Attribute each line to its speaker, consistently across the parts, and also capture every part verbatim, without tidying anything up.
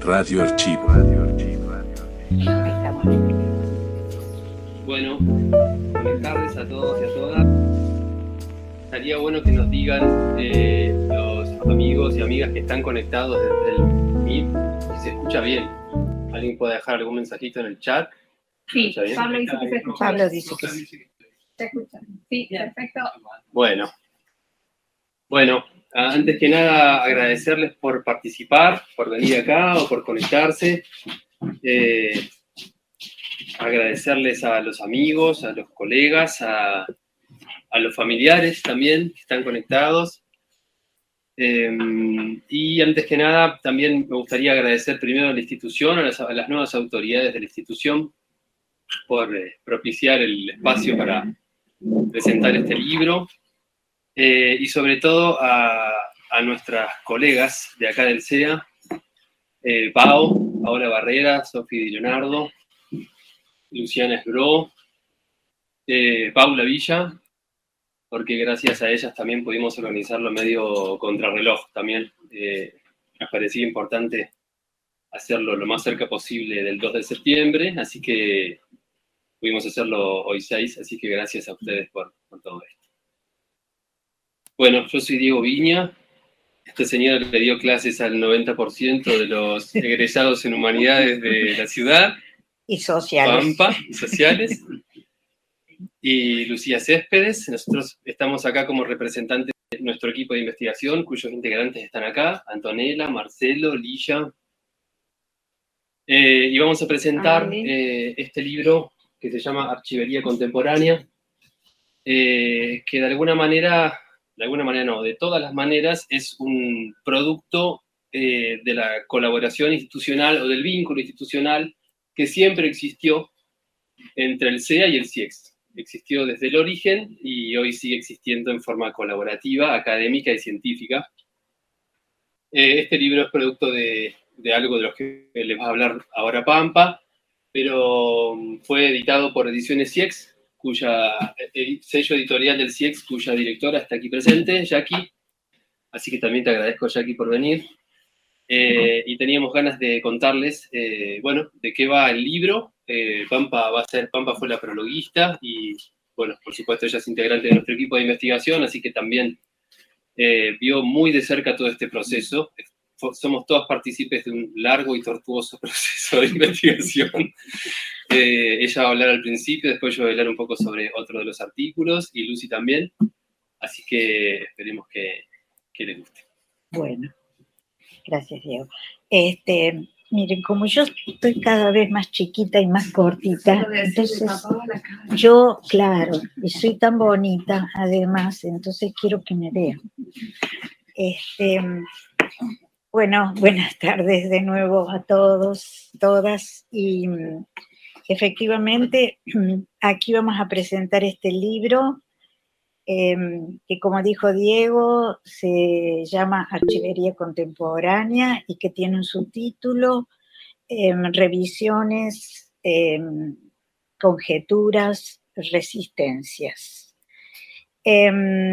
Speaker 1: Radio Archivo.
Speaker 2: Bueno, buenas tardes a todos y a todas. Estaría bueno que nos digan eh, los amigos y amigas que están conectados desde el Meet si se escucha bien. ¿Alguien puede dejar algún mensajito en el chat?
Speaker 3: Sí, Pablo dice que se escucha.
Speaker 4: Pablo dice que sí.
Speaker 3: Se escucha. Sí, perfecto.
Speaker 2: Bueno. Bueno, antes que nada agradecerles por participar, por venir acá o por conectarse. Eh, agradecerles a los amigos, a los colegas, a, a los familiares también que están conectados. Eh, y antes que nada, también me gustaría agradecer primero a la institución, a las, a las nuevas autoridades de la institución, por eh, propiciar el espacio para presentar este libro. Eh, y sobre todo a, a nuestras colegas de acá del C E A, eh, Pau, Paola Barrera, Sofi Di Leonardo, Luciana Esbro, eh, Paula Villa, porque gracias a ellas también pudimos organizarlo medio contrarreloj también. Eh, nos parecía importante hacerlo lo más cerca posible del dos de septiembre, así que pudimos hacerlo hoy seis, así que gracias a ustedes por, por todo esto. Bueno, yo soy Diego Viña. Este señor le dio clases al noventa por ciento de los egresados en humanidades de la ciudad.
Speaker 4: Y sociales.
Speaker 2: Pampa, y sociales. Y Lucía Céspedes. Nosotros estamos acá como representantes de nuestro equipo de investigación, cuyos integrantes están acá. Antonella, Marcelo, Lilla. Eh, y vamos a presentar eh, este libro que se llama Archivería Contemporánea, eh, que de alguna manera... de alguna manera no, de todas las maneras, es un producto eh, de la colaboración institucional o del vínculo institucional que siempre existió entre el C E A y el C I E X. Existió desde el origen y hoy sigue existiendo en forma colaborativa, académica y científica. Eh, este libro es producto de, de algo de lo que les va a hablar ahora Pampa, pero fue editado por Ediciones C I E X, cuya el sello editorial del C I E X, cuya directora está aquí presente, Jackie. Así que también te agradezco, Jackie, por venir. Eh, y teníamos ganas de contarles, eh, bueno, de qué va el libro. Eh, Pampa va a ser, Pampa fue la prologuista y, bueno, por supuesto ella es integrante de nuestro equipo de investigación, así que también eh, vio muy de cerca todo este proceso. Somos todos partícipes de un largo y tortuoso proceso de investigación. Eh, ella va a hablar al principio, después yo voy a hablar un poco sobre otro de los artículos, y Lucy también. Así que esperemos que, que les guste.
Speaker 4: Bueno, gracias, Diego. Este, miren, como yo estoy cada vez más chiquita y más cortita, entonces yo, claro, y soy tan bonita, además, entonces quiero que me vean. Este... Bueno, buenas tardes de nuevo a todos, todas, y efectivamente aquí vamos a presentar este libro eh, que, como dijo Diego, se llama Archivería Contemporánea y que tiene un subtítulo, eh, Revisiones, eh, Conjeturas, Resistencias. Eh,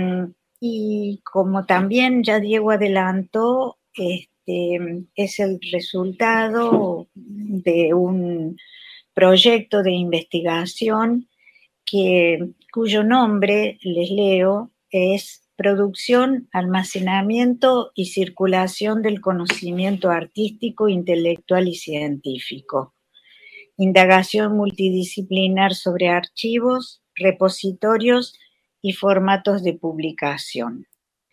Speaker 4: y como también ya Diego adelantó, Este, es el resultado de un proyecto de investigación que, cuyo nombre, les leo, es Producción, Almacenamiento y Circulación del Conocimiento Artístico, Intelectual y Científico. Indagación multidisciplinar sobre archivos, repositorios y formatos de publicación.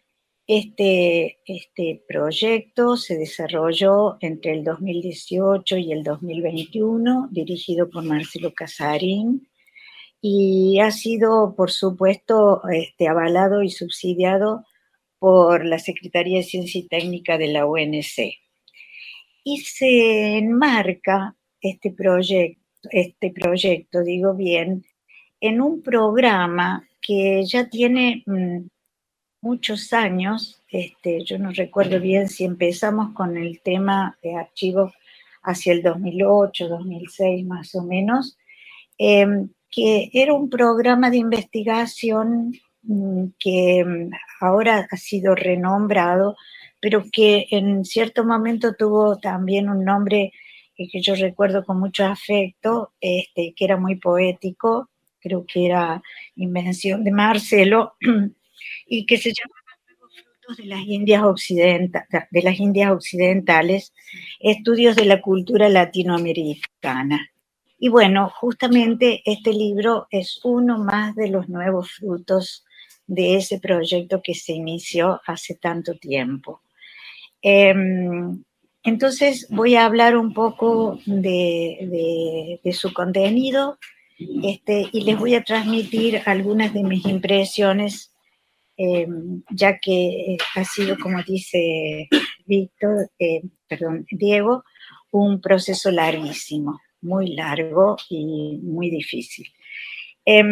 Speaker 4: Este, este proyecto se desarrolló entre el dos mil dieciocho y el dos mil veintiuno, dirigido por Marcelo Casarín, y ha sido, por supuesto, este, avalado y subsidiado por la Secretaría de Ciencia y Técnica de la U N C. Y se enmarca este proyecto, este proyecto, digo bien, en un programa que ya tiene mmm, muchos años. Este, yo no recuerdo bien si empezamos con el tema de archivos hacia el dos mil ocho, dos mil seis más o menos, eh, que era un programa de investigación que ahora ha sido renombrado pero que en cierto momento tuvo también un nombre que yo recuerdo con mucho afecto, este, que era muy poético, creo que era invención de Marcelo, y que se llamaba Nuevos Frutos de las Indias Occidentales, de las Indias Occidentales, Estudios de la Cultura Latinoamericana. Y bueno, justamente este libro es uno más de los nuevos frutos de ese proyecto que se inició hace tanto tiempo. Eh, entonces voy a hablar un poco de, de, de su contenido este, y les voy a transmitir algunas de mis impresiones, eh, ya que ha sido, como dice Víctor, eh, perdón, Diego, un proceso larguísimo, muy largo y muy difícil. Eh,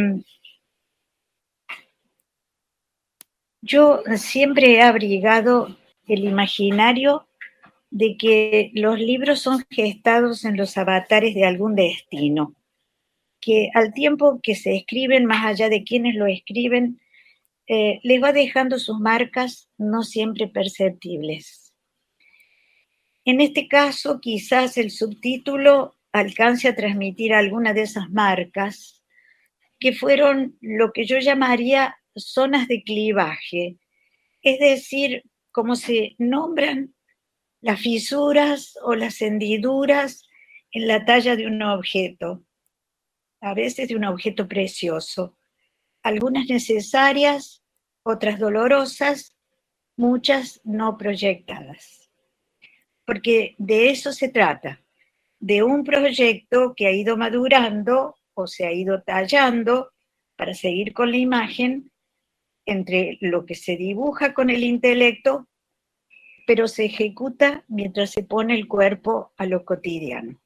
Speaker 4: yo siempre he abrigado el imaginario de que los libros son gestados en los avatares de algún destino, que al tiempo que se escriben, más allá de quienes lo escriben, eh, les va dejando sus marcas no siempre perceptibles. En este caso, quizás el subtítulo alcance a transmitir alguna de esas marcas, que fueron lo que yo llamaría zonas de clivaje, es decir, como se nombran las fisuras o las hendiduras en la talla de un objeto, a veces de un objeto precioso, algunas necesarias, otras dolorosas, muchas no proyectadas. Porque de eso se trata, de un proyecto que ha ido madurando o se ha ido tallando para seguir con la imagen entre lo que se dibuja con el intelecto, pero se ejecuta mientras se pone el cuerpo a lo cotidiano.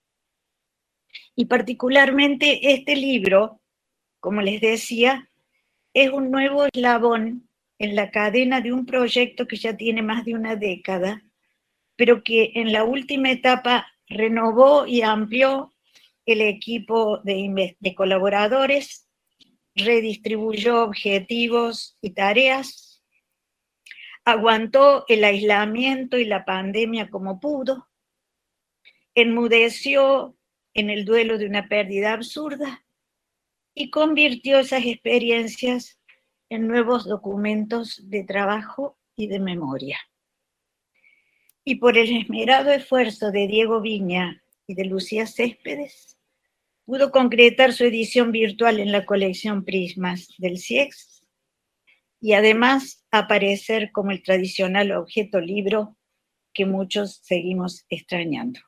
Speaker 4: Y particularmente este libro, como les decía, es un nuevo eslabón en la cadena de un proyecto que ya tiene más de una década, pero que en la última etapa renovó y amplió el equipo de, de colaboradores, redistribuyó objetivos y tareas, aguantó el aislamiento y la pandemia como pudo, enmudeció en el duelo de una pérdida absurda y convirtió esas experiencias en nuevos documentos de trabajo y de memoria. Y por el esmerado esfuerzo de Diego Viña y de Lucía Céspedes, pudo concretar su edición virtual en la colección Prismas del CIEX y además aparecer como el tradicional objeto libro que muchos seguimos extrañando.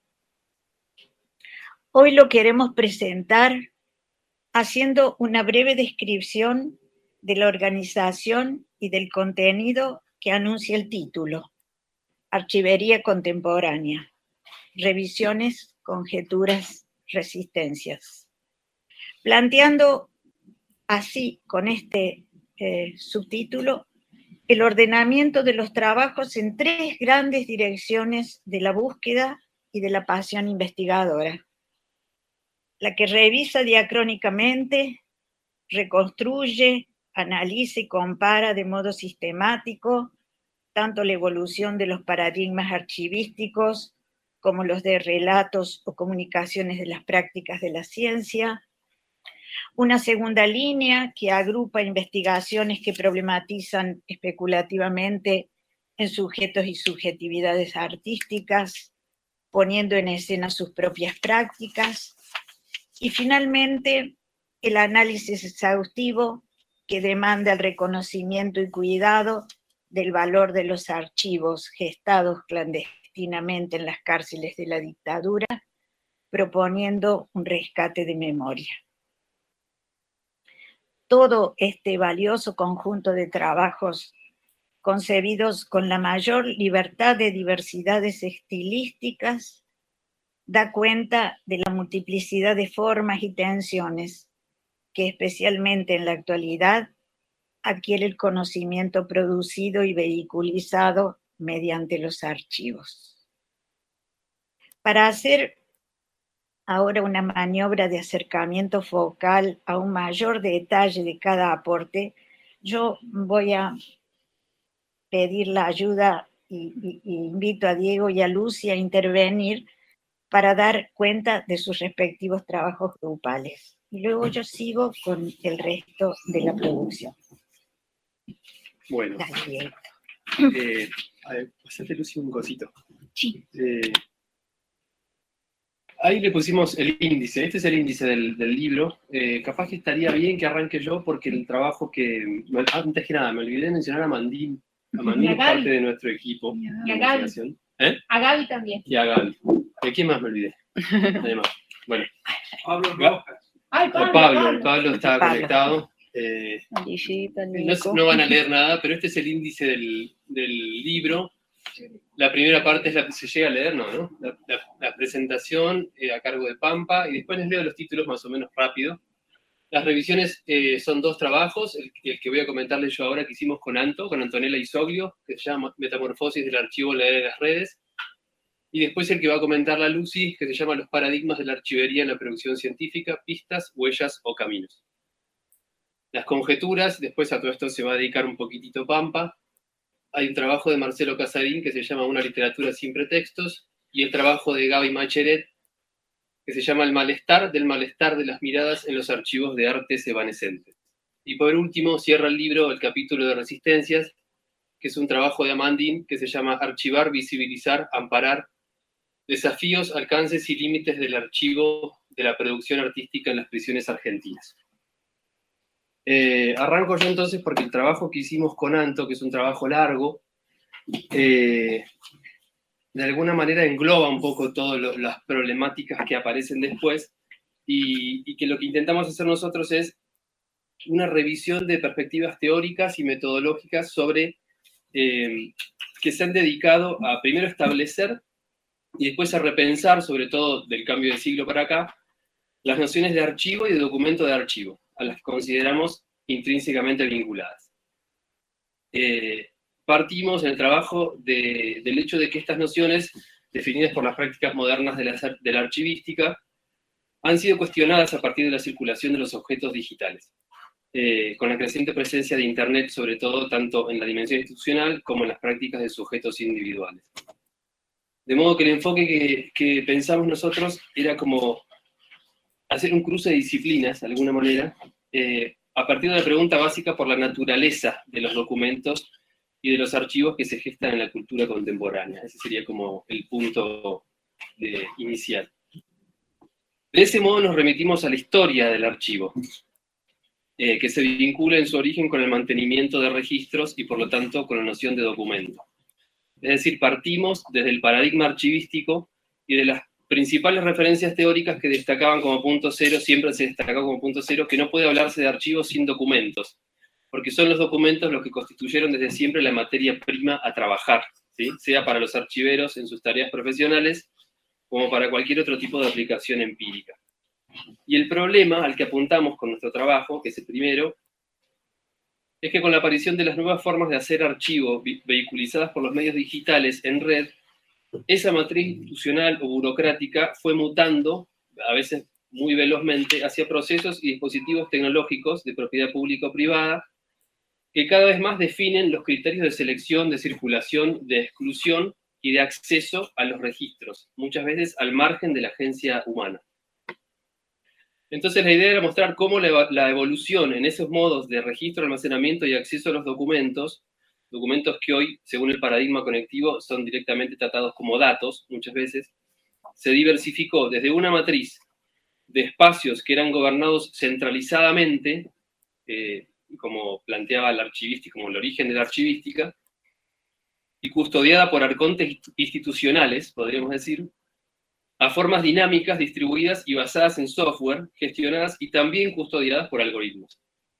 Speaker 4: Hoy lo queremos presentar haciendo una breve descripción de la organización y del contenido que anuncia el título: Archivería Contemporánea, revisiones, conjeturas, resistencias. Planteando así, con este eh, subtítulo, el ordenamiento de los trabajos en tres grandes direcciones de la búsqueda y de la pasión investigadora. La que revisa diacrónicamente, reconstruye, analiza y compara de modo sistemático tanto la evolución de los paradigmas archivísticos como los de relatos o comunicaciones de las prácticas de la ciencia. Una segunda línea que agrupa investigaciones que problematizan especulativamente en sujetos y subjetividades artísticas, poniendo en escena sus propias prácticas. Y finalmente, el análisis exhaustivo que demanda el reconocimiento y cuidado del valor de los archivos gestados clandestinamente en las cárceles de la dictadura, proponiendo un rescate de memoria. Todo este valioso conjunto de trabajos concebidos con la mayor libertad de diversidades estilísticas da cuenta de la multiplicidad de formas y tensiones que especialmente en la actualidad adquiere el conocimiento producido y vehiculizado mediante los archivos. Para hacer ahora una maniobra de acercamiento focal a un mayor detalle de cada aporte, yo voy a pedir la ayuda y, y, y invito a Diego y a Lucy a intervenir para dar cuenta de sus respectivos trabajos grupales. Y luego yo sigo con el resto de la producción.
Speaker 2: Bueno.
Speaker 4: Dale,
Speaker 2: eh, a ver, pasate, Lucy, un cosito.
Speaker 4: Sí.
Speaker 2: Eh, ahí le pusimos el índice. Este es el índice del, del libro. Eh, capaz que estaría bien que arranque yo, porque el trabajo que... Antes que nada, me olvidé de mencionar a Mandín. A Mandín es parte de nuestro equipo.
Speaker 3: Y a Gaby.
Speaker 2: ¿Eh?
Speaker 3: A Gaby también.
Speaker 2: Y a Gaby. ¿De quién más me olvidé? Además, bueno.
Speaker 1: Pablo Rojas.
Speaker 3: Ay, Pablo,
Speaker 2: Pablo,
Speaker 3: Pablo.
Speaker 2: Pablo está
Speaker 4: Pablo.
Speaker 2: conectado. Eh, no, no van a leer nada, pero este es el índice del, del libro. La primera parte es la que se llega a leer, no, ¿no? La, la, la presentación eh, a cargo de Pampa, y después les leo los títulos más o menos rápido. Las revisiones eh, son dos trabajos, el, el que voy a comentarles yo ahora que hicimos con Anto, con Antonella Isoglio, que se llama Metamorfosis del archivo en la era de las redes, y después el que va a comentar la Lucy, que se llama Los paradigmas de la archivería en la producción científica, pistas, huellas o caminos. Las conjeturas, después a todo esto se va a dedicar un poquitito Pampa. Hay un trabajo de Marcelo Casarín que se llama Una literatura sin pretextos, y el trabajo de Gaby Macheret, que se llama El malestar del malestar de las miradas en los archivos de artes evanescentes. Y por último, cierra el libro el capítulo de Resistencias, que es un trabajo de Amandine que se llama Archivar, visibilizar, amparar, desafíos, alcances y límites del archivo de la producción artística en las prisiones argentinas. Eh, arranco yo entonces porque el trabajo que hicimos con Anto, que es un trabajo largo, eh, de alguna manera engloba un poco todas las problemáticas que aparecen después, y, y que lo que intentamos hacer nosotros es una revisión de perspectivas teóricas y metodológicas sobre eh, que se han dedicado a primero establecer y después a repensar, sobre todo del cambio de siglo para acá, las nociones de archivo y de documento de archivo, a las que consideramos intrínsecamente vinculadas. Eh, partimos en el trabajo de, del hecho de que estas nociones, definidas por las prácticas modernas de la, de la archivística, han sido cuestionadas a partir de la circulación de los objetos digitales, eh, con la creciente presencia de Internet, sobre todo tanto en la dimensión institucional como en las prácticas de sujetos individuales. De modo que el enfoque que, que pensamos nosotros era como hacer un cruce de disciplinas, de alguna manera, eh, a partir de la pregunta básica por la naturaleza de los documentos y de los archivos que se gestan en la cultura contemporánea. Ese sería como el punto de, inicial. De ese modo nos remitimos a la historia del archivo, eh, que se vincula en su origen con el mantenimiento de registros y por lo tanto con la noción de documento. Es decir, partimos desde el paradigma archivístico y de las principales referencias teóricas que destacaban como punto cero, siempre se destacó como punto cero, que no puede hablarse de archivos sin documentos, porque son los documentos los que constituyeron desde siempre la materia prima a trabajar, ¿sí? Sea para los archiveros en sus tareas profesionales, como para cualquier otro tipo de aplicación empírica. Y el problema al que apuntamos con nuestro trabajo, que es el primero, es que con la aparición de las nuevas formas de hacer archivo vehiculizadas por los medios digitales en red, esa matriz institucional o burocrática fue mutando, a veces muy velozmente, hacia procesos y dispositivos tecnológicos de propiedad pública o privada, que cada vez más definen los criterios de selección, de circulación, de exclusión y de acceso a los registros, muchas veces al margen de la agencia humana. Entonces la idea era mostrar cómo la, la evolución en esos modos de registro, almacenamiento y acceso a los documentos, documentos que hoy, según el paradigma conectivo, son directamente tratados como datos, muchas veces, se diversificó desde una matriz de espacios que eran gobernados centralizadamente, eh, como planteaba la archivística, como el origen de la archivística, y custodiada por arcontes institucionales, podríamos decir, a formas dinámicas, distribuidas y basadas en software, gestionadas y también custodiadas por algoritmos.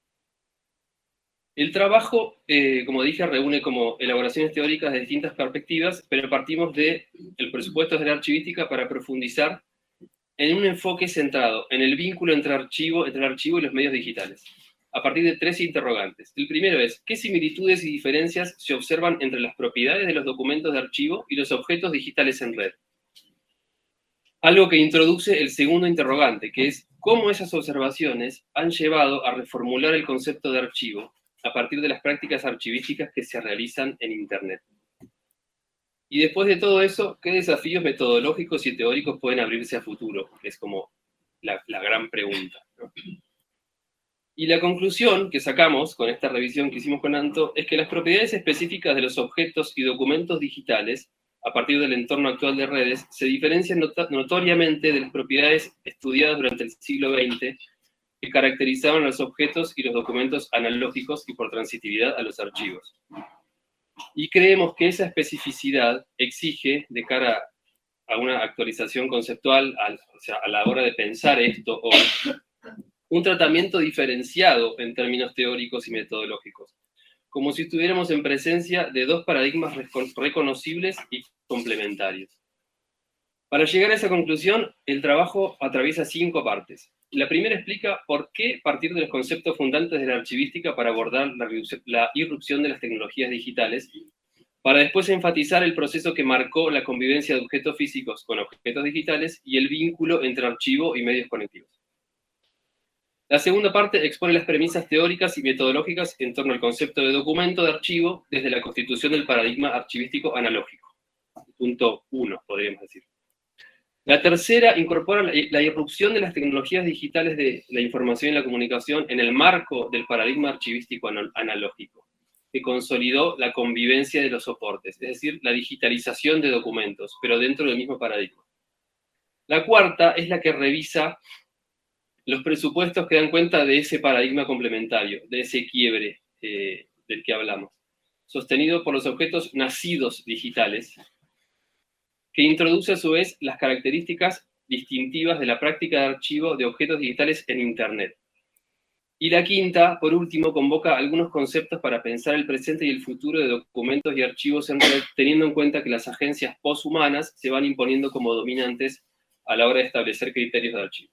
Speaker 2: El trabajo, eh, como dije, reúne como elaboraciones teóricas de distintas perspectivas, pero partimos del presupuesto de la archivística para profundizar en un enfoque centrado en el vínculo entre, archivo, entre el archivo y los medios digitales, a partir de tres interrogantes. El primero es, ¿qué similitudes y diferencias se observan entre las propiedades de los documentos de archivo y los objetos digitales en red? Algo que introduce el segundo interrogante, que es, ¿cómo esas observaciones han llevado a reformular el concepto de archivo a partir de las prácticas archivísticas que se realizan en Internet. Y después de todo eso, ¿qué desafíos metodológicos y teóricos pueden abrirse a futuro? Que es como la, la gran pregunta, ¿no? Y la conclusión que sacamos con esta revisión que hicimos con Anto es que las propiedades específicas de los objetos y documentos digitales, a partir del entorno actual de redes, se diferencian not- notoriamente de las propiedades estudiadas durante el siglo veinte que caracterizaban a los objetos y los documentos analógicos y por transitividad a los archivos. Y creemos que esa especificidad exige, de cara a una actualización conceptual, al, o sea, a la hora de pensar esto hoy, un tratamiento diferenciado en términos teóricos y metodológicos, como si estuviéramos en presencia de dos paradigmas reconocibles y complementarios. Para llegar a esa conclusión, el trabajo atraviesa cinco partes. La primera explica por qué partir de los conceptos fundantes de la archivística para abordar la, la irrupción de las tecnologías digitales, para después enfatizar el proceso que marcó la convivencia de objetos físicos con objetos digitales y el vínculo entre archivo y medios conectivos. La segunda parte expone las premisas teóricas y metodológicas en torno al concepto de documento de archivo desde la constitución del paradigma archivístico analógico. Punto uno, podríamos decir. La tercera incorpora la, la irrupción de las tecnologías digitales de la información y la comunicación en el marco del paradigma archivístico analógico, que consolidó la convivencia de los soportes, es decir, la digitalización de documentos, pero dentro del mismo paradigma. La cuarta es la que revisa los presupuestos que dan cuenta de ese paradigma complementario, de ese quiebre eh, del que hablamos, sostenido por los objetos nacidos digitales, que introduce a su vez las características distintivas de la práctica de archivo de objetos digitales en Internet. Y la quinta, por último, convoca algunos conceptos para pensar el presente y el futuro de documentos y archivos en red, teniendo en cuenta que las agencias posthumanas se van imponiendo como dominantes a la hora de establecer criterios de archivo.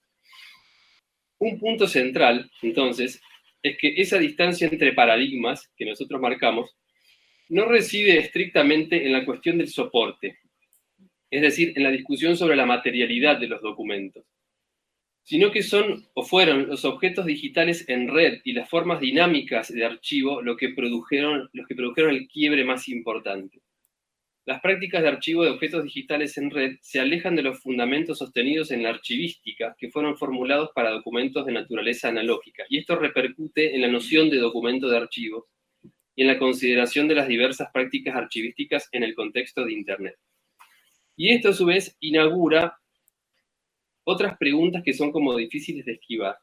Speaker 2: Un punto central, entonces, es que esa distancia entre paradigmas que nosotros marcamos no reside estrictamente en la cuestión del soporte, es decir, en la discusión sobre la materialidad de los documentos, sino que son o fueron los objetos digitales en red y las formas dinámicas de archivo lo que produjeron, los que produjeron el quiebre más importante. Las prácticas de archivo de objetos digitales en red se alejan de los fundamentos sostenidos en la archivística que fueron formulados para documentos de naturaleza analógica, y esto repercute en la noción de documento de archivo y en la consideración de las diversas prácticas archivísticas en el contexto de Internet. Y esto, a su vez, inaugura otras preguntas que son como difíciles de esquivar.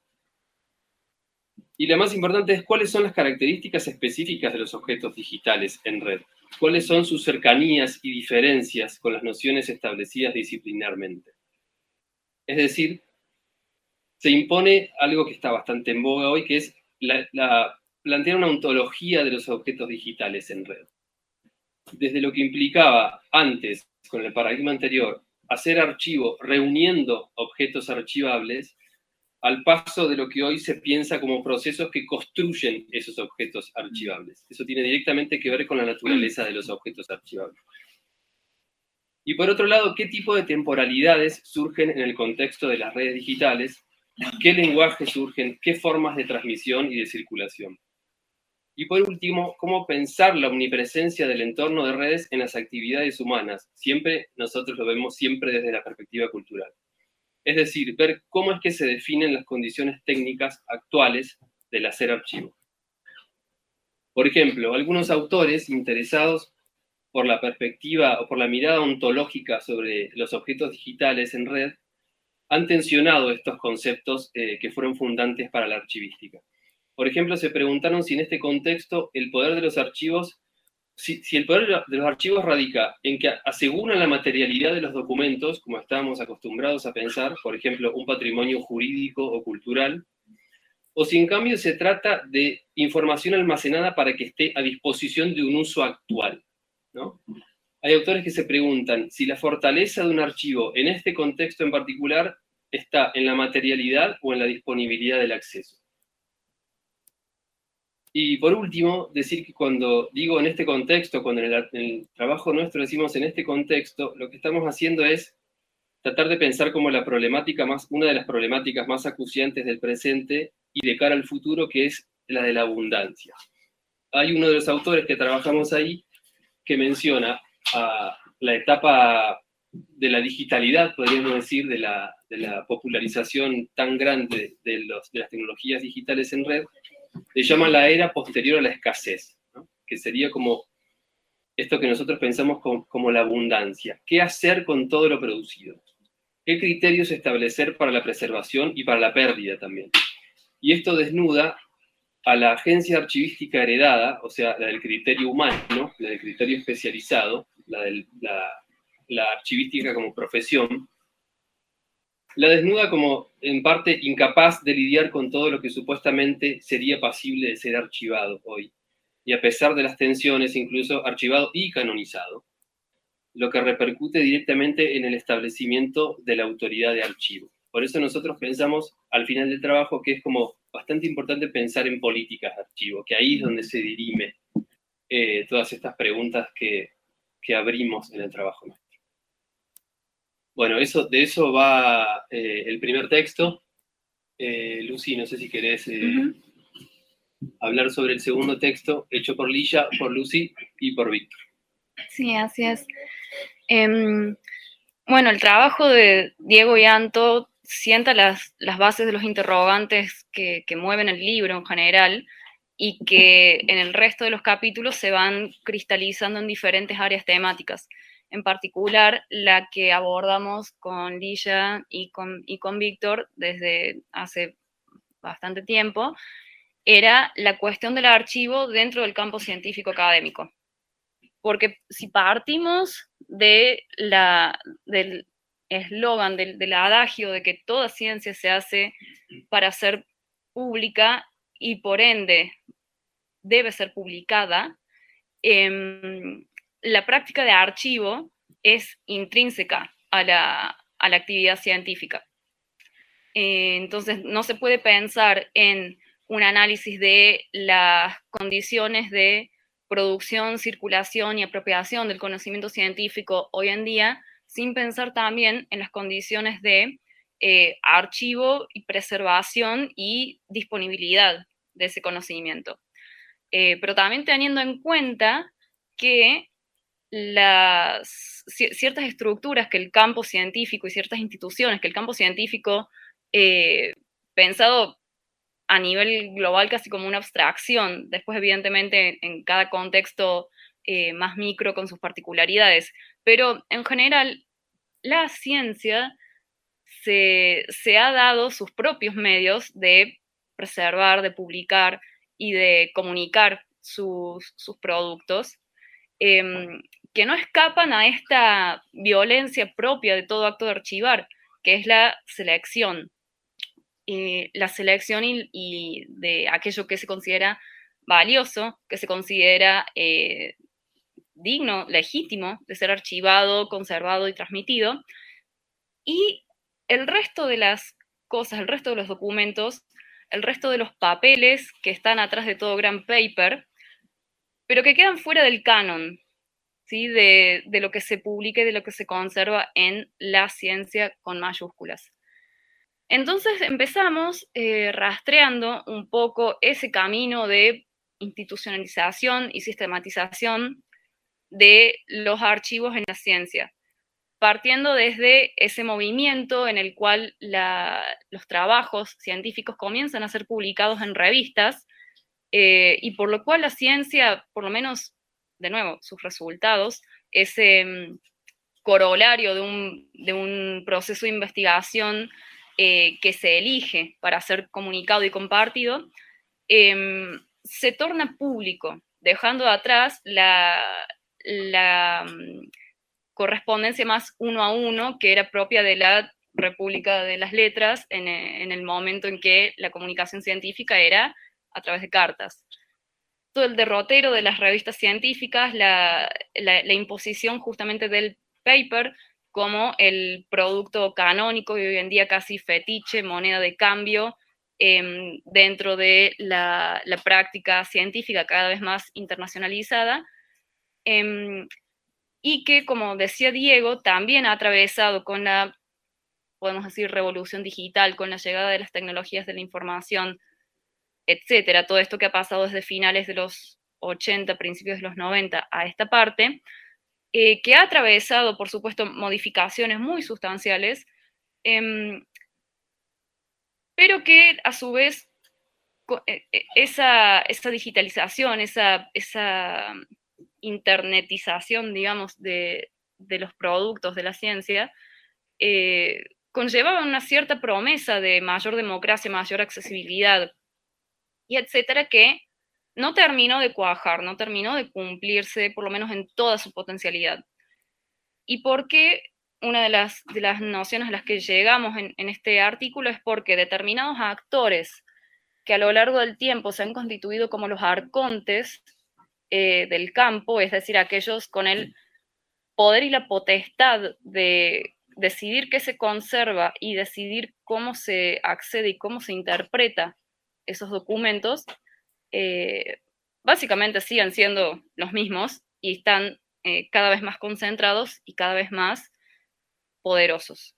Speaker 2: Y la más importante es cuáles son las características específicas de los objetos digitales en red. Cuáles son sus cercanías y diferencias con las nociones establecidas disciplinarmente. Es decir, se impone algo que está bastante en boga hoy, que es la, la, plantear una ontología de los objetos digitales en red. Desde lo que implicaba antes, con el paradigma anterior, hacer archivo reuniendo objetos archivables, al paso de lo que hoy se piensa como procesos que construyen esos objetos archivables. Eso tiene directamente que ver con la naturaleza de los objetos archivables. Y por otro lado, ¿qué tipo de temporalidades surgen en el contexto de las redes digitales? ¿Qué lenguajes surgen? ¿Qué formas de transmisión y de circulación? Y por último, ¿cómo pensar la omnipresencia del entorno de redes en las actividades humanas? Siempre, nosotros lo vemos siempre desde la perspectiva cultural. Es decir, ver cómo es que se definen las condiciones técnicas actuales del hacer archivo. Por ejemplo, algunos autores interesados por la perspectiva o por la mirada ontológica sobre los objetos digitales en red han tensionado estos conceptos eh, que fueron fundantes para la archivística. Por ejemplo, se preguntaron si en este contexto el poder de los archivos, si, si el poder de los archivos radica en que aseguran la materialidad de los documentos, como estábamos acostumbrados a pensar, por ejemplo, un patrimonio jurídico o cultural, o si en cambio se trata de información almacenada para que esté a disposición de un uso actual, ¿no? Hay autores que se preguntan si la fortaleza de un archivo en este contexto en particular está en la materialidad o en la disponibilidad del acceso. Y por último, decir que cuando digo en este contexto, cuando en el, en el trabajo nuestro decimos en este contexto, lo que estamos haciendo es tratar de pensar como la problemática más, una de las problemáticas más acuciantes del presente y de cara al futuro, que es la de la abundancia. hay uno de los autores que trabajamos ahí que menciona a la etapa de la digitalidad, podríamos decir, de la, de la popularización tan grande de, los, de las tecnologías digitales en red, le llaman la era posterior a la escasez, ¿no? Que sería como esto que nosotros pensamos como, como la abundancia. ¿Qué hacer con todo lo producido? ¿Qué criterios establecer para la preservación y para la pérdida también? Y esto desnuda a la agencia archivística heredada, o sea, la del criterio humano, la del criterio especializado, la de la, la archivística como profesión, la desnuda como, en parte, incapaz de lidiar con todo lo que supuestamente sería pasible de ser archivado hoy, y a pesar de las tensiones, incluso archivado y canonizado, lo que repercute directamente en el establecimiento de la autoridad de archivo. Por eso nosotros pensamos, al final del trabajo, que es como bastante importante pensar en políticas de archivo, que ahí es donde se dirime eh, todas estas preguntas que, que abrimos en el trabajo nuestro. Bueno, eso, de eso va eh, el primer texto. Eh, Lucy, no sé si querés eh, uh-huh. hablar sobre el segundo texto, hecho por Lilla, por Lucy y por Víctor.
Speaker 5: Sí, así es. Eh, bueno, el trabajo de Diego y Anto sienta las, las bases de los interrogantes que, que mueven el libro en general y que en el resto de los capítulos se van cristalizando en diferentes áreas temáticas. En particular, la que abordamos con Lilla y con, y con Víctor desde hace bastante tiempo, era la cuestión del archivo dentro del campo científico académico. Porque si partimos de la, del eslogan, del, del adagio de que toda ciencia se hace para ser pública y por ende debe ser publicada, eh, la práctica de archivo es intrínseca a la, a la actividad científica. Eh, entonces, no se puede pensar en un análisis de las condiciones de producción, circulación y apropiación del conocimiento científico hoy en día, sin pensar también en las condiciones de eh, archivo y preservación y disponibilidad de ese conocimiento. Eh, pero también teniendo en cuenta que las ciertas estructuras que el campo científico y ciertas instituciones que el campo científico, eh, pensado a nivel global casi como una abstracción, después evidentemente en cada contexto eh, más micro con sus particularidades, pero en general la ciencia se, se ha dado sus propios medios de preservar, de publicar y de comunicar sus, sus productos, eh, que no escapan a esta violencia propia de todo acto de archivar, que es la selección. Eh, la selección y, y de aquello que se considera valioso, que se considera eh, digno, legítimo de ser archivado, conservado y transmitido, y el resto de las cosas, el resto de los documentos, el resto de los papeles que están atrás de todo gran paper, pero que quedan fuera del canon, ¿sí? de, de lo que se publica y de lo que se conserva en la ciencia con mayúsculas. Entonces empezamos eh, rastreando un poco ese camino de institucionalización y sistematización de los archivos en la ciencia, partiendo desde ese movimiento en el cual la, los trabajos científicos comienzan a ser publicados en revistas, eh, y por lo cual la ciencia, por lo menos, de nuevo, sus resultados, ese um, corolario de un, de un proceso de investigación Eh, que se elige para ser comunicado y compartido, eh, se torna público, dejando atrás la, la um, correspondencia más uno a uno que era propia de la República de las Letras en, en el momento en que la comunicación científica era a través de cartas. Todo el derrotero de las revistas científicas, la, la, la imposición justamente del paper como el producto canónico y hoy en día casi fetiche, moneda de cambio, eh, dentro de la, la práctica científica cada vez más internacionalizada, eh, y que, como decía Diego, también ha atravesado con la, podemos decir, revolución digital, con la llegada de las tecnologías de la información, etcétera, todo esto que ha pasado desde finales de los ochenta, principios de los noventa a esta parte, eh, que ha atravesado, por supuesto, modificaciones muy sustanciales, eh, pero que a su vez esa, esa digitalización, esa, esa internetización, digamos, de, de los productos de la ciencia, eh, conllevaba una cierta promesa de mayor democracia, mayor accesibilidad, y etcétera, que no terminó de cuajar, no terminó de cumplirse, por lo menos en toda su potencialidad. ¿Y por qué? Una de las, de las nociones a las que llegamos en, en este artículo es porque determinados actores que a lo largo del tiempo se han constituido como los arcontes eh, del campo, es decir, aquellos con el poder y la potestad de decidir qué se conserva y decidir cómo se accede y cómo se interpreta esos documentos, eh, básicamente siguen siendo los mismos y están eh, cada vez más concentrados y cada vez más poderosos.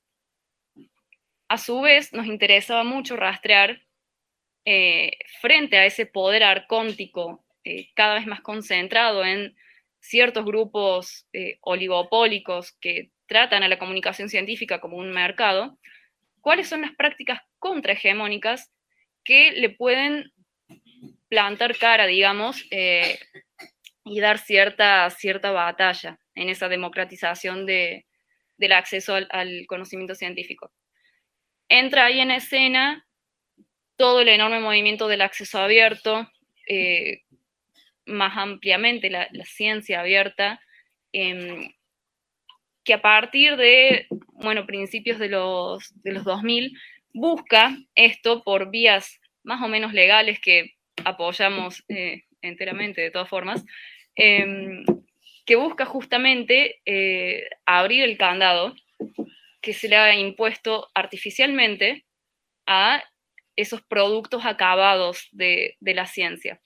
Speaker 5: A su vez, nos interesaba mucho rastrear eh, frente a ese poder arcóntico eh, cada vez más concentrado en ciertos grupos eh, oligopólicos que tratan a la comunicación científica como un mercado, cuáles son las prácticas contrahegemónicas que le pueden plantar cara, digamos, eh, y dar cierta, cierta batalla en esa democratización de, del acceso al, al conocimiento científico. Entra ahí en escena todo el enorme movimiento del acceso abierto, eh, más ampliamente la, la ciencia abierta, eh, que a partir de, bueno, principios de los, de los dos mil, busca esto por vías más o menos legales que apoyamos eh, enteramente de todas formas, eh, que busca justamente eh, abrir el candado que se le ha impuesto artificialmente a esos productos acabados de, de la ciencia.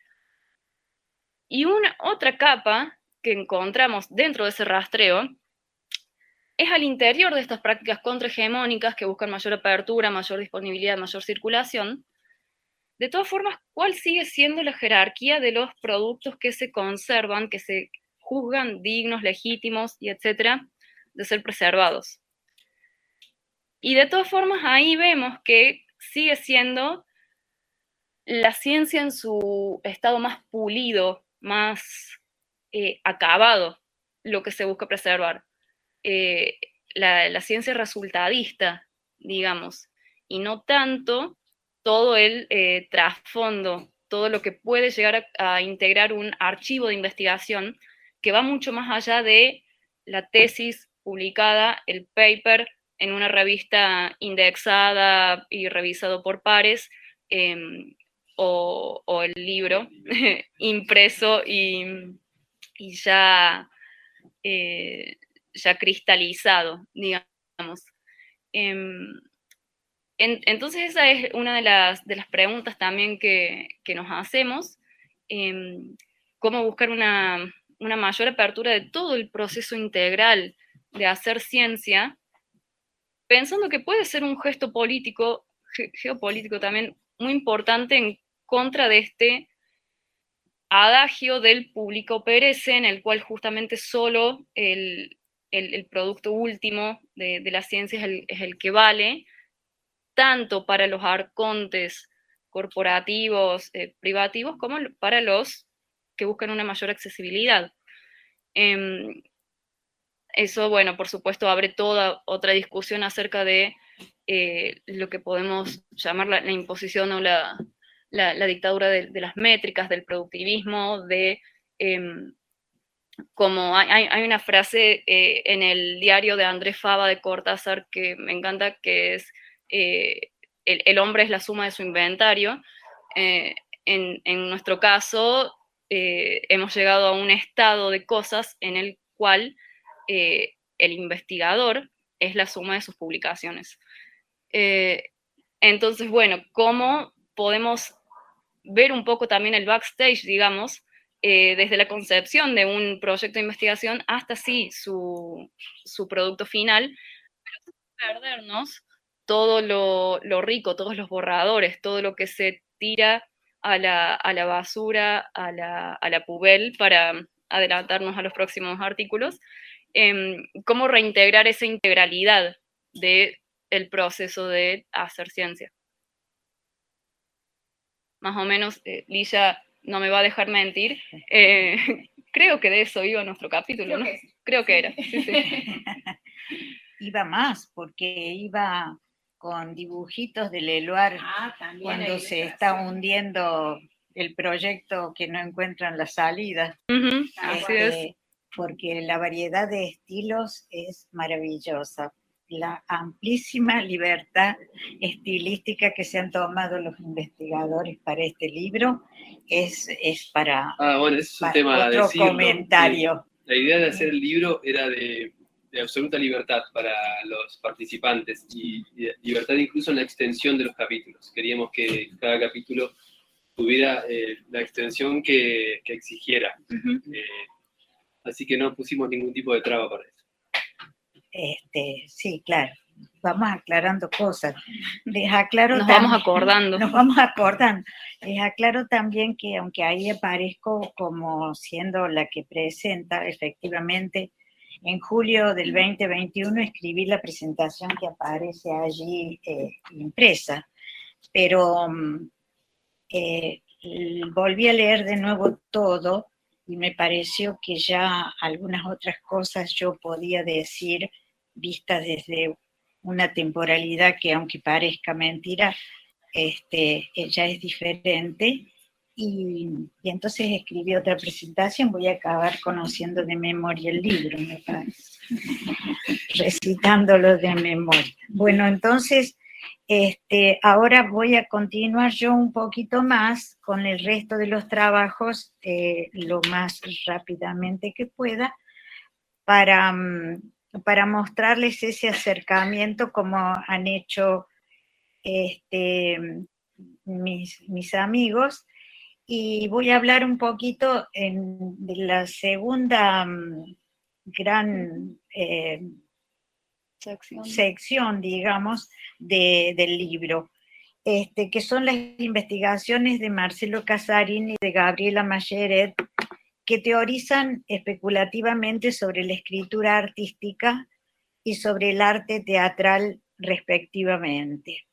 Speaker 5: Y una otra capa que encontramos dentro de ese rastreo es al interior de estas prácticas contrahegemónicas que buscan mayor apertura, mayor disponibilidad, mayor circulación. De todas formas, ¿cuál sigue siendo la jerarquía de los productos que se conservan, que se juzgan dignos, legítimos y etcétera, de ser preservados? Y de todas formas, ahí vemos que sigue siendo la ciencia en su estado más pulido, más eh, acabado, lo que se busca preservar. Eh, la, la ciencia resultadista, digamos, y no tanto todo el eh, trasfondo, todo lo que puede llegar a, a integrar un archivo de investigación que va mucho más allá de la tesis publicada, el paper en una revista indexada y revisado por pares, eh, o, o el libro impreso y, y ya, eh, ya cristalizado, digamos. Eh, en, entonces esa es una de las, de las preguntas también que, que nos hacemos, eh, cómo buscar una, una mayor apertura de todo el proceso integral de hacer ciencia, pensando que puede ser un gesto político, ge geopolítico también, muy importante en contra de este adagio del público perece, en el cual justamente solo el, el, el producto último de, de la ciencia es el, es el que vale, tanto para los arcontes corporativos, eh, privativos, como para los que buscan una mayor accesibilidad. Eh, eso, bueno, por supuesto, abre toda otra discusión acerca de eh, lo que podemos llamar la, la imposición o la, la, la dictadura de, de las métricas, del productivismo, de eh, como hay, hay una frase eh, en el diario de Andrés Fava de Cortázar que me encanta, que es eh, el, el hombre es la suma de su inventario. Eh, en, en nuestro caso, eh, hemos llegado a un estado de cosas en el cual eh, el investigador es la suma de sus publicaciones. Eh, entonces, bueno, ¿cómo podemos ver un poco también el backstage, digamos, eh, desde la concepción de un proyecto de investigación hasta sí su, su producto final, pero sin perdernos todo lo, lo rico, todos los borradores, todo lo que se tira a la, a la basura, a la, a la pubel, para adelantarnos a los próximos artículos, eh, cómo reintegrar esa integralidad del proceso de hacer ciencia. Más o menos, eh, Lilla no me va a dejar mentir, eh, creo que de eso iba nuestro capítulo, ¿no? Creo que era. Sí, sí.
Speaker 4: Iba más, porque iba con dibujitos del Eluard
Speaker 3: Ah, también
Speaker 4: cuando
Speaker 3: hay
Speaker 4: se
Speaker 3: ilustración.
Speaker 4: está hundiendo el proyecto que no encuentran la salida.
Speaker 5: Uh-huh, así es.
Speaker 4: Este, porque la variedad de estilos es maravillosa. La amplísima libertad estilística que se han tomado los investigadores para este libro es, es para,
Speaker 2: Ah, bueno, ese es un
Speaker 4: para
Speaker 2: tema
Speaker 4: otro
Speaker 2: decirlo.
Speaker 4: comentario.
Speaker 2: Sí. La idea de hacer el libro era de, de absoluta libertad para los participantes y, y libertad incluso en la extensión de los capítulos. Queríamos que cada capítulo tuviera eh, la extensión que, que exigiera.
Speaker 5: Uh-huh.
Speaker 2: Eh, así que no pusimos ningún tipo de traba para eso.
Speaker 4: Este, sí, claro. Vamos aclarando cosas. Les aclaro
Speaker 5: Nos
Speaker 4: también,
Speaker 5: vamos acordando.
Speaker 4: Nos vamos acordando. Les aclaro también que aunque ahí aparezco como siendo la que presenta, efectivamente, en julio del veinte veintiuno escribí la presentación que aparece allí eh, impresa, pero eh, volví a leer de nuevo todo y me pareció que ya algunas otras cosas yo podía decir vistas desde una temporalidad que, aunque parezca mentira, este, ya es diferente. Y, y entonces escribí otra presentación. Voy a acabar conociendo de memoria el libro, me parece, recitándolo de memoria. Bueno, entonces, este, ahora voy a continuar yo un poquito más con el resto de los trabajos, eh, lo más rápidamente que pueda, para, para mostrarles ese acercamiento como han hecho este, mis, mis amigos. Y voy a hablar un poquito en, de la segunda um, gran eh,
Speaker 5: Sección.
Speaker 4: sección, digamos, de, del libro, este, que son las investigaciones de Marcelo Casarín y de Gabriela Mayeret, que teorizan especulativamente sobre la escritura artística y sobre el arte teatral respectivamente.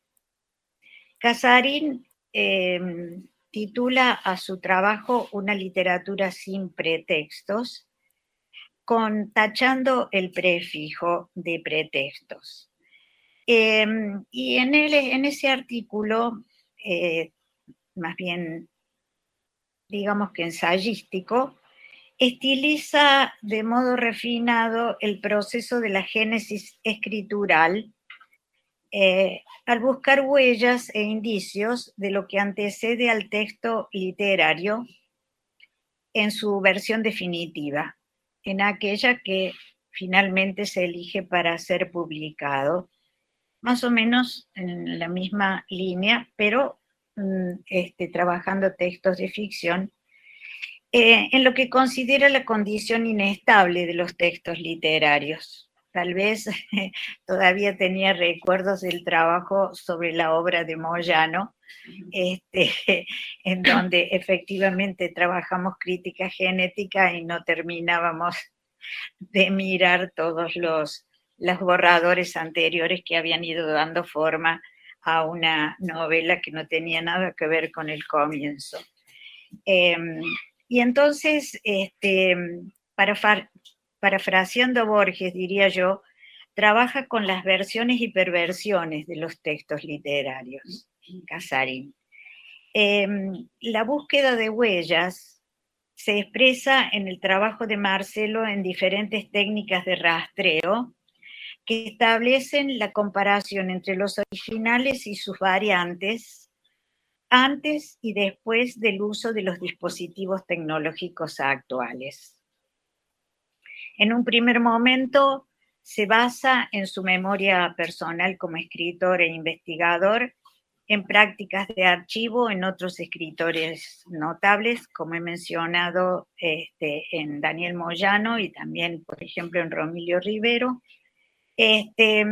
Speaker 4: Casarín eh, titula a su trabajo Una literatura sin pretextos, con, tachando el prefijo de pretextos. Eh, y en, el, en ese artículo, eh, más bien, digamos que ensayístico, estiliza de modo refinado el proceso de la génesis escritural, eh, al buscar huellas e indicios de lo que antecede al texto literario en su versión definitiva, en aquella que finalmente se elige para ser publicado, más o menos en la misma línea, pero este, trabajando textos de ficción, eh, en lo que considera la condición inestable de los textos literarios. Tal vez todavía tenía recuerdos del trabajo sobre la obra de Moyano, este, en donde efectivamente trabajamos crítica genética y no terminábamos de mirar todos los, los borradores anteriores que habían ido dando forma a una novela que no tenía nada que ver con el comienzo. Eh, y entonces, este, para far, parafraseando Borges, diría yo, trabaja con las versiones y perversiones de los textos literarios, Casarín. Eh, la búsqueda de huellas se expresa en el trabajo de Marcelo en diferentes técnicas de rastreo que establecen la comparación entre los originales y sus variantes antes y después del uso de los dispositivos tecnológicos actuales. En un primer momento se basa en su memoria personal como escritor e investigador, en prácticas de archivo en otros escritores notables, como he mencionado este, en Daniel Moyano y también, por ejemplo, en Romilio Rivero. Este,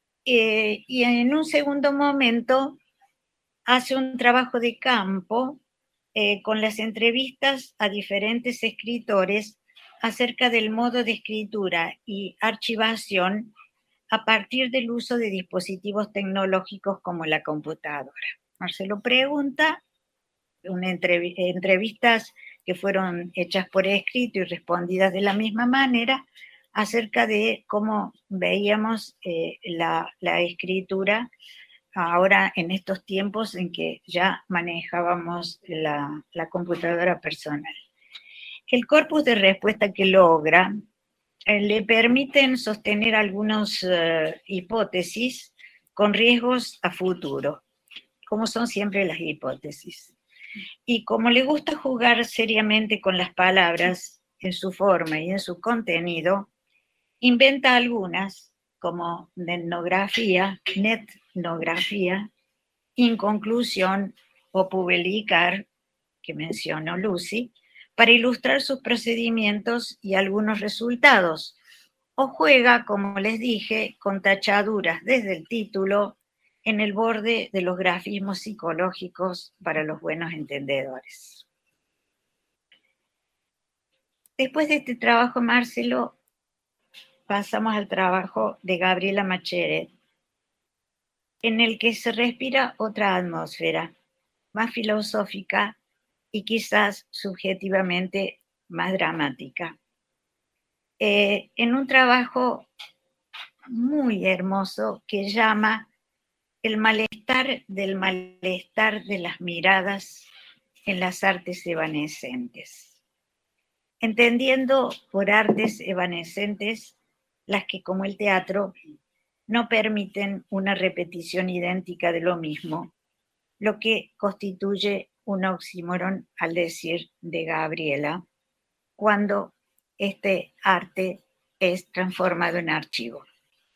Speaker 4: eh, y en un segundo momento hace un trabajo de campo eh, con las entrevistas a diferentes escritores acerca del modo de escritura y archivación a partir del uso de dispositivos tecnológicos como la computadora. Marcelo pregunta, una entrev- entrevistas que fueron hechas por escrito y respondidas de la misma manera, acerca de cómo veíamos eh, la, la escritura ahora en estos tiempos en que ya manejábamos la, la computadora personal. El corpus de respuesta que logra eh, le permiten sostener algunas uh, hipótesis con riesgos a futuro, como son siempre las hipótesis. Y como le gusta jugar seriamente con las palabras en su forma y en su contenido, inventa algunas como etnografía, netnografía, inconclusión o publicar, que mencionó Lucy, para ilustrar sus procedimientos y algunos resultados, o juega, como les dije, con tachaduras desde el título en el borde de los grafismos psicológicos para los buenos entendedores. Después de este trabajo, Marcelo, pasamos al trabajo de Gabriela Macheret, en el que se respira otra atmósfera, más filosófica y quizás subjetivamente más dramática. Eh, en un trabajo muy hermoso que llama El malestar del malestar de las miradas en las artes evanescentes. Entendiendo por artes evanescentes las que, como el teatro, no permiten una repetición idéntica de lo mismo, lo que constituye un oxímoron al decir de Gabriela, cuando este arte es transformado en archivo.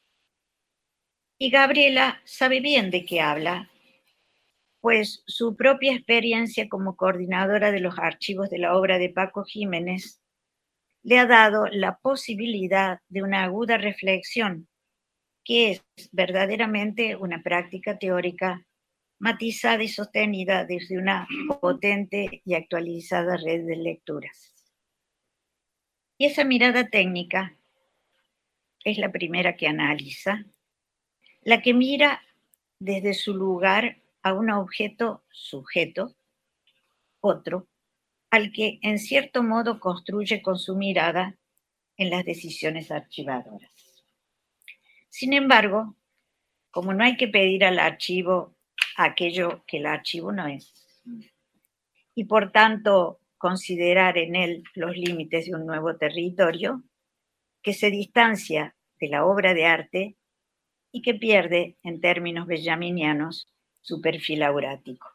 Speaker 4: Y Gabriela sabe bien de qué habla, pues su propia experiencia como coordinadora de los archivos de la obra de Paco Jiménez le ha dado la posibilidad de una aguda reflexión, que es verdaderamente una práctica teórica matizada y sostenida desde una potente y actualizada red de lecturas. Y esa mirada técnica es la primera que analiza, la que mira desde su lugar a un objeto sujeto, otro, al que en cierto modo construye con su mirada en las decisiones archivadoras. Sin embargo, como no hay que pedir al archivo aquello que el archivo no es, y por tanto considerar en él los límites de un nuevo territorio que se distancia de la obra de arte y que pierde, en términos benjaminianos, su perfil aurático.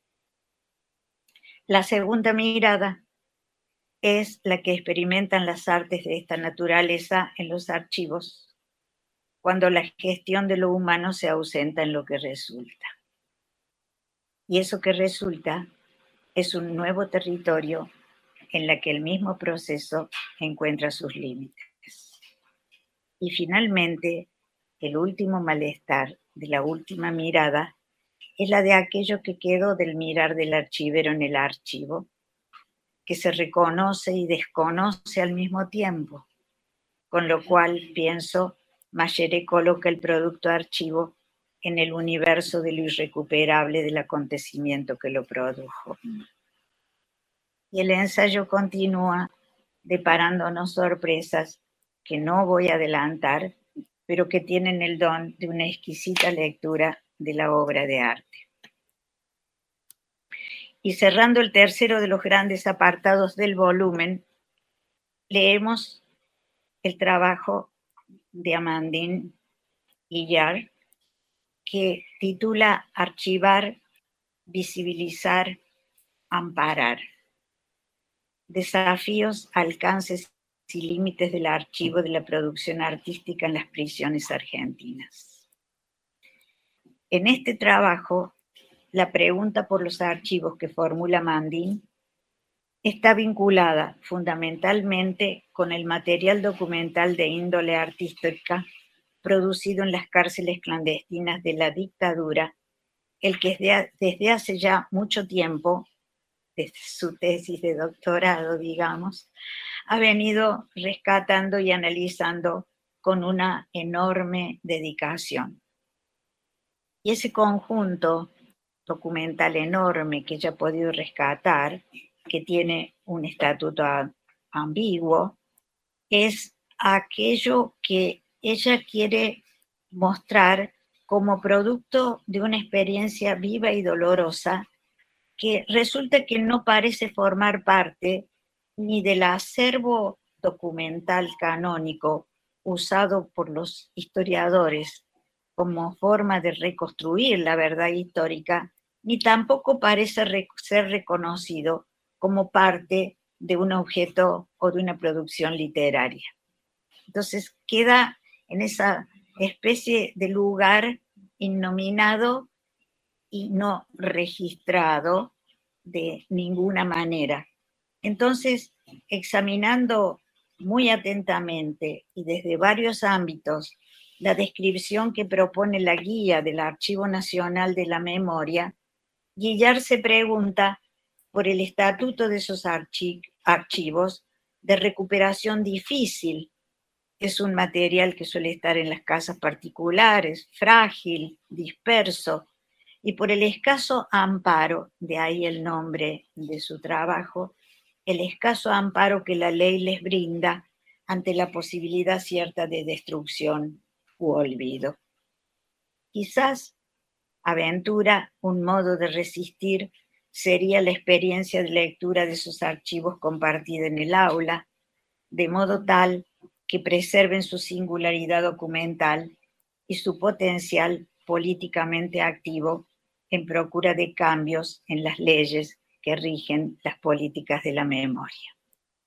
Speaker 4: La segunda mirada es la que experimentan las artes de esta naturaleza en los archivos, cuando la gestión de lo humano se ausenta en lo que resulta. Y eso que resulta es un nuevo territorio en la que el mismo proceso encuentra sus límites. Y finalmente, el último malestar de la última mirada es la de aquello que quedó del mirar del archivero en el archivo, que se reconoce y desconoce al mismo tiempo, con lo cual, pienso, Macheret coloca el producto archivo en el universo de lo irrecuperable del acontecimiento que lo produjo. Y el ensayo continúa deparándonos sorpresas que no voy a adelantar, pero que tienen el don de una exquisita lectura de la obra de arte. Y cerrando el tercero de los grandes apartados del volumen, leemos el trabajo de Amandine Guillard, que titula Archivar, visibilizar, amparar. Desafíos, alcances y límites del archivo de la producción artística en las prisiones argentinas. En este trabajo, la pregunta por los archivos que formula Amandine está vinculada fundamentalmente con el material documental de índole artística producido en las cárceles clandestinas de la dictadura, el que desde hace ya mucho tiempo desde su tesis de doctorado, digamos, ha venido rescatando y analizando con una enorme dedicación. Y ese conjunto documental enorme que ella ha podido rescatar, que tiene un estatuto ambiguo, es aquello que ella quiere mostrar como producto de una experiencia viva y dolorosa que resulta que no parece formar parte ni del acervo documental canónico usado por los historiadores como forma de reconstruir la verdad histórica, ni tampoco parece ser reconocido como parte de un objeto o de una producción literaria. Entonces queda en esa especie de lugar innominado y no registrado de ninguna manera. Entonces, examinando muy atentamente y desde varios ámbitos la descripción que propone la guía del Archivo Nacional de la Memoria, Guillard se pregunta por el estatuto de esos archi- archivos de recuperación difícil. Es un material que suele estar en las casas particulares, frágil, disperso, y por el escaso amparo, de ahí el nombre de su trabajo, el escaso amparo que la ley les brinda ante la posibilidad cierta de destrucción u olvido. Quizás, aventura, un modo de resistir sería la experiencia de lectura de sus archivos compartida en el aula, de modo tal que preserven su singularidad documental y su potencial políticamente activo en procura de cambios en las leyes que rigen las políticas de la memoria.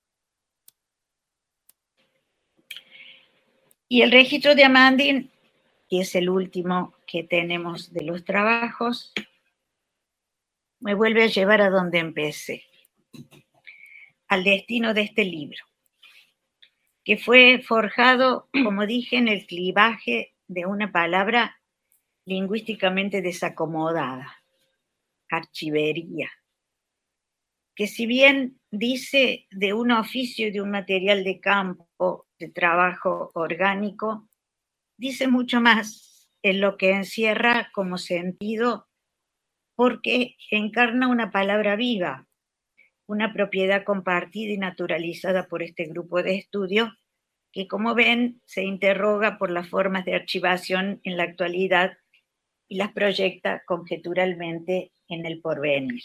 Speaker 4: Y el registro de Amandine, que es el último que tenemos de los trabajos, me vuelve a llevar a donde empecé, al destino de este libro, que fue forjado, como dije, en el clivaje de una palabra lingüísticamente desacomodada, archivería, que si bien dice de un oficio y de un material de campo, de trabajo orgánico, dice mucho más en lo que encierra como sentido, porque encarna una palabra viva, una propiedad compartida y naturalizada por este grupo de estudio, que como ven se interroga por las formas de archivación en la actualidad y las proyecta conjeturalmente en el porvenir.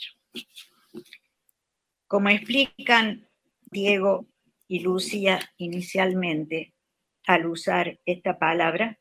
Speaker 4: Como explican Diego y Lucía inicialmente al usar esta palabra,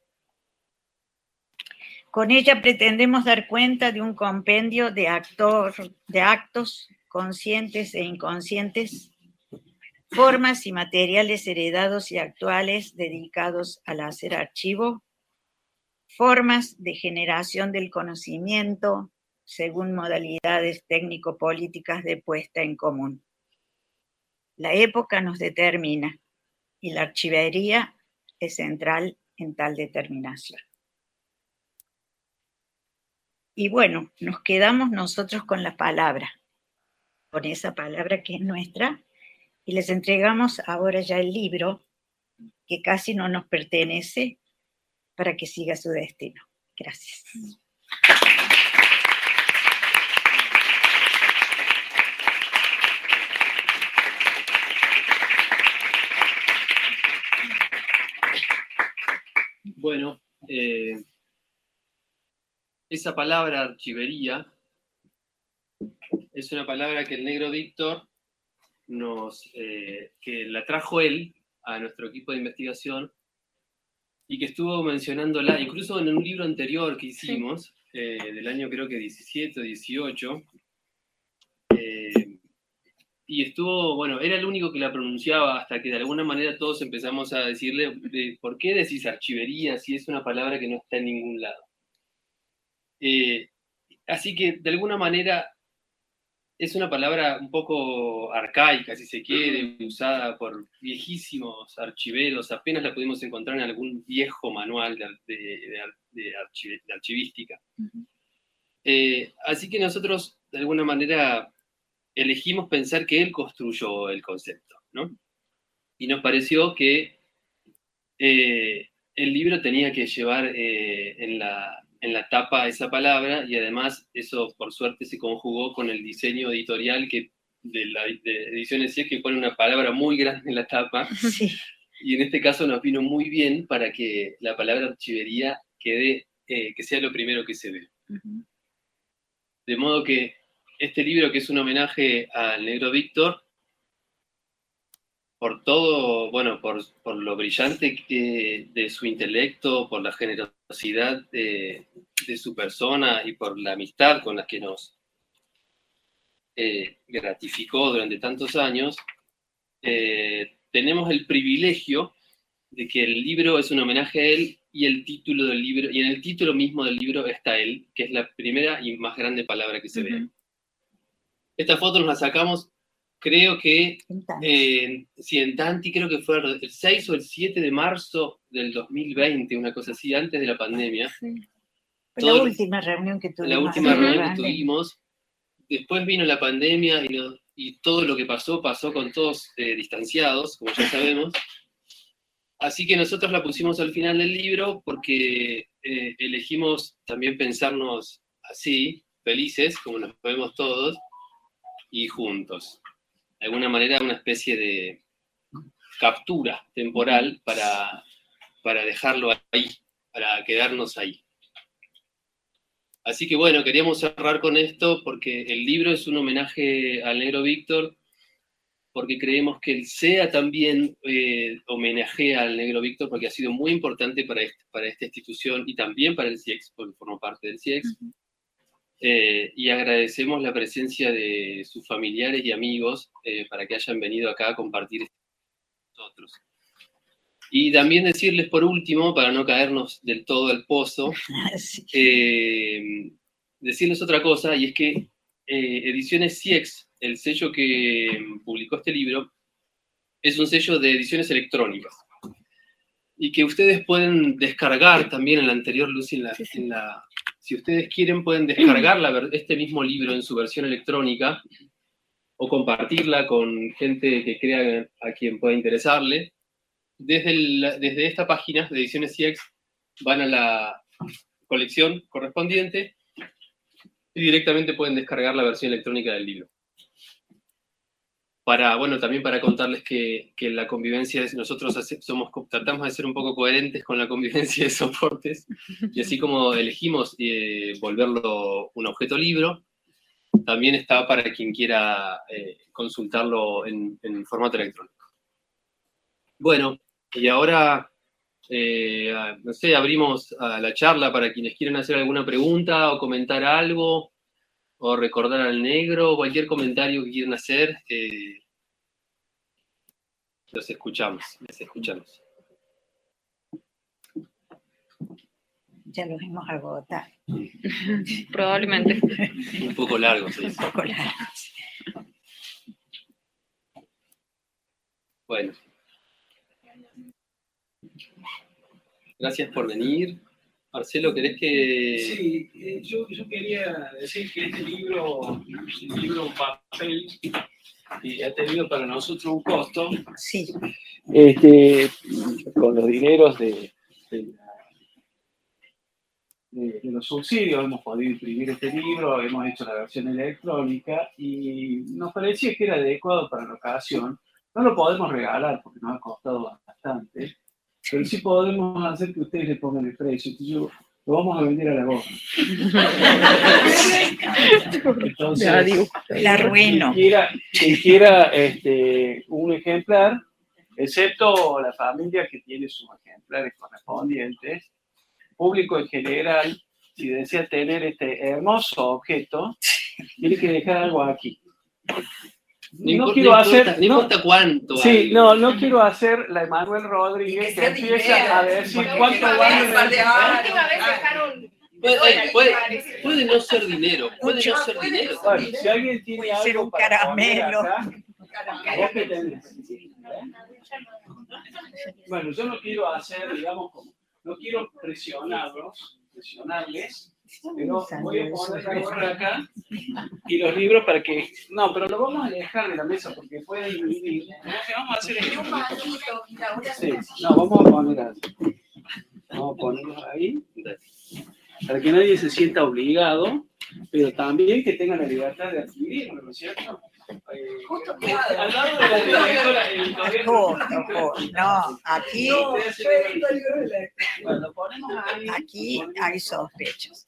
Speaker 4: con ella pretendemos dar cuenta de un compendio de, actor, de actos conscientes e inconscientes, formas y materiales heredados y actuales dedicados al hacer archivo, formas de generación del conocimiento según modalidades técnico-políticas de puesta en común. La época nos determina y la archivería es central en tal determinación. Y bueno, nos quedamos nosotros con la palabra, con esa palabra que es nuestra, y les entregamos ahora ya el libro, que casi no nos pertenece, para que siga su destino. Gracias.
Speaker 2: Bueno, eh, esa palabra archivería es una palabra que el negro Víctor nos, eh, que la trajo él a nuestro equipo de investigación y que estuvo mencionándola, incluso en un libro anterior que hicimos, eh, del año creo que diecisiete o dieciocho, eh, y estuvo, bueno, era el único que la pronunciaba hasta que de alguna manera todos empezamos a decirle, de, ¿por qué decís archivería si es una palabra que no está en ningún lado? Eh, así que de alguna manera es una palabra un poco arcaica, si se quiere, usada por viejísimos archiveros, apenas la pudimos encontrar en algún viejo manual de, de, de, de, archiv, de archivística. Uh-huh. eh, así que nosotros, de alguna manera, elegimos pensar que él construyó el concepto, ¿no? Y nos pareció que eh, el libro tenía que llevar eh, en, la, en la tapa esa palabra, y además eso por suerte se conjugó con el diseño editorial que, de, la, de Ediciones C I E X, que pone una palabra muy grande en la tapa,
Speaker 4: Sí.
Speaker 2: y en este caso nos vino muy bien para que la palabra archivería quede, eh, que sea lo primero que se ve.
Speaker 4: Uh-huh.
Speaker 2: De modo que este libro, que es un homenaje al Negro Víctor, por todo, bueno, por, por lo brillante que, de su intelecto, por la generosidad de, de su persona y por la amistad con la que nos eh, gratificó durante tantos años, eh, tenemos el privilegio de que el libro es un homenaje a él, y el título del libro, y en el título mismo del libro está él, que es la primera y más grande palabra que se ve. Uh-huh. Esta foto nos la sacamos, creo que, eh, sí, en Tanti, creo que fue el seis o el siete de marzo del dos mil veinte, una cosa así, antes de la pandemia.
Speaker 4: Sí. Fue la última reunión que tuvimos.
Speaker 2: La última reunión que tuvimos. Después vino la pandemia y, no, y todo lo que pasó, pasó con todos eh, distanciados, como ya sabemos. Así que nosotros la pusimos al final del libro porque eh, elegimos también pensarnos así, felices, como nos vemos todos, y juntos. De alguna manera una especie de captura temporal para, para dejarlo ahí, para quedarnos ahí. Así que bueno, queríamos cerrar con esto porque el libro es un homenaje al Negro Víctor, porque creemos que el C E A también eh, homenajea al Negro Víctor, porque ha sido muy importante para, este, para esta institución y también para el C I E X, porque formó parte del C I E X. Uh-huh. Eh, y agradecemos la presencia de sus familiares y amigos eh, para que hayan venido acá a compartir esto con nosotros. Y también decirles por último, para no caernos del todo al pozo, sí. eh, decirles otra cosa, y es que eh, Ediciones C I E X, el sello que publicó este libro, es un sello de ediciones electrónicas, y que ustedes pueden descargar también en la anterior, Lucy, en la, sí, sí. En la, si ustedes quieren pueden descargar la, este mismo libro en su versión electrónica, o compartirla con gente que crea a quien pueda interesarle. Desde, el, desde esta página de Ediciones C I E X van a la colección correspondiente y directamente pueden descargar la versión electrónica del libro. Para, bueno, también para contarles que, que la convivencia, es, nosotros somos, tratamos de ser un poco coherentes con la convivencia de soportes, y así como elegimos eh, volverlo un objeto libro, también está para quien quiera eh, consultarlo en, en formato electrónico. Bueno, y ahora, eh, no sé, abrimos a la charla para quienes quieran hacer alguna pregunta o comentar algo, o recordar al negro, cualquier comentario que quieran hacer, eh, los escuchamos, les escuchamos.
Speaker 4: Ya los hemos agotado.
Speaker 5: Probablemente.
Speaker 2: Un poco largo, sí.
Speaker 4: Un poco largo.
Speaker 2: Bueno. Gracias por venir. Marcelo, ¿querés que...?
Speaker 1: Sí, eh, yo, yo quería decir que este libro, el libro papel, y ha tenido para nosotros un costo.
Speaker 4: Sí.
Speaker 1: Este, con los dineros de, de, de, de los subsidios hemos podido imprimir este libro, hemos hecho la versión electrónica y nos parecía que era adecuado para la ocasión. No lo podemos regalar porque nos ha costado bastante, pero sí podemos hacer que ustedes le pongan el precio. Entonces yo, lo vamos a vender a la gorra. Entonces,
Speaker 4: la arruino.
Speaker 1: Quien quiera, quien quiera este, un ejemplar, excepto la familia que tiene sus ejemplares correspondientes, público en general, si desea tener este hermoso objeto, tiene que dejar algo aquí.
Speaker 2: No, no importa, quiero hacer, no, no importa cuánto.
Speaker 1: Sí, hay. no, no quiero hacer la Emanuel Rodríguez que, que empieza idea, a decir cuánto vale.
Speaker 3: La última vez dejaron.
Speaker 2: Puede, puede, puede no ser dinero, puede no ser
Speaker 3: puede
Speaker 2: dinero.
Speaker 1: Bueno, si alguien tiene
Speaker 4: puede
Speaker 1: algo
Speaker 4: ser un
Speaker 1: para
Speaker 4: caramelo.
Speaker 1: Acá, ¿vos qué tenés? Bueno, yo no quiero hacer, digamos, como, no quiero presionarlos, presionarles, Pero voy a poner la gorra acá y los libros para que... No, pero lo vamos a alejar de la mesa porque puede dividir. Vamos a hacer esto. Sí, no, vamos a poner así. Vamos a ponerlos ahí para que nadie se sienta obligado, pero también que tenga la libertad de adquirirlo, ¿no es cierto? Eh,
Speaker 3: Justo
Speaker 1: eh, al lado de la directora editorial.
Speaker 4: Justo, justo. No, aquí,
Speaker 1: Bueno, lo ponemos ahí.
Speaker 4: aquí hay sospechas.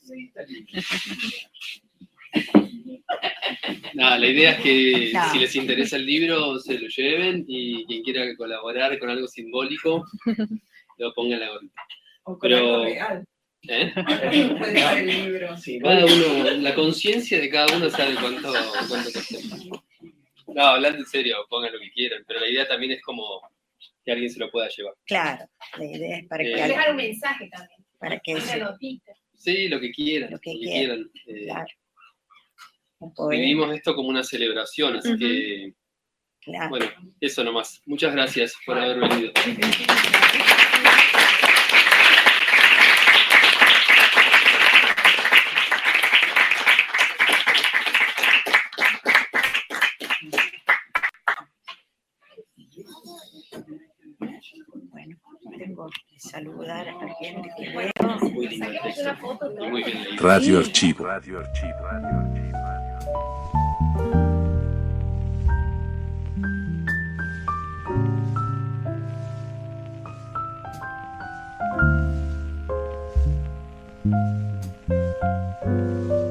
Speaker 2: Nada, la idea es que
Speaker 4: No.
Speaker 2: si les interesa el libro, se lo lleven y quien quiera colaborar con algo simbólico, lo ponga en la gorra.
Speaker 6: O con
Speaker 2: Pero-
Speaker 6: algo real.
Speaker 2: ¿Eh?
Speaker 6: Puede ser el libro.
Speaker 1: Sí,
Speaker 2: Cada uno, la conciencia de cada uno sabe cuánto, cuánto cuesta. No, hablando en serio, pongan lo que quieran, pero la idea también es como que alguien se lo pueda llevar.
Speaker 4: Claro, la idea es para
Speaker 2: Eh,
Speaker 4: que,
Speaker 3: Dejar
Speaker 4: alguien-
Speaker 3: un mensaje también.
Speaker 4: para que
Speaker 3: Una
Speaker 4: se-
Speaker 3: notita.
Speaker 2: Sí, lo que quieran,
Speaker 4: Lo
Speaker 2: lo
Speaker 4: que
Speaker 2: que,
Speaker 4: quieran.
Speaker 2: quieran. Eh,
Speaker 4: claro, un poema,
Speaker 2: vivimos esto como una celebración, así
Speaker 5: Ujú.
Speaker 2: que,
Speaker 4: claro.
Speaker 2: bueno, eso nomás. Muchas gracias por haber venido.
Speaker 4: Bueno, tengo que saludar a la gente que veo.
Speaker 2: Muy lindo el texto. Y muy bien leído.
Speaker 7: Radio Archivo.
Speaker 8: Thank you.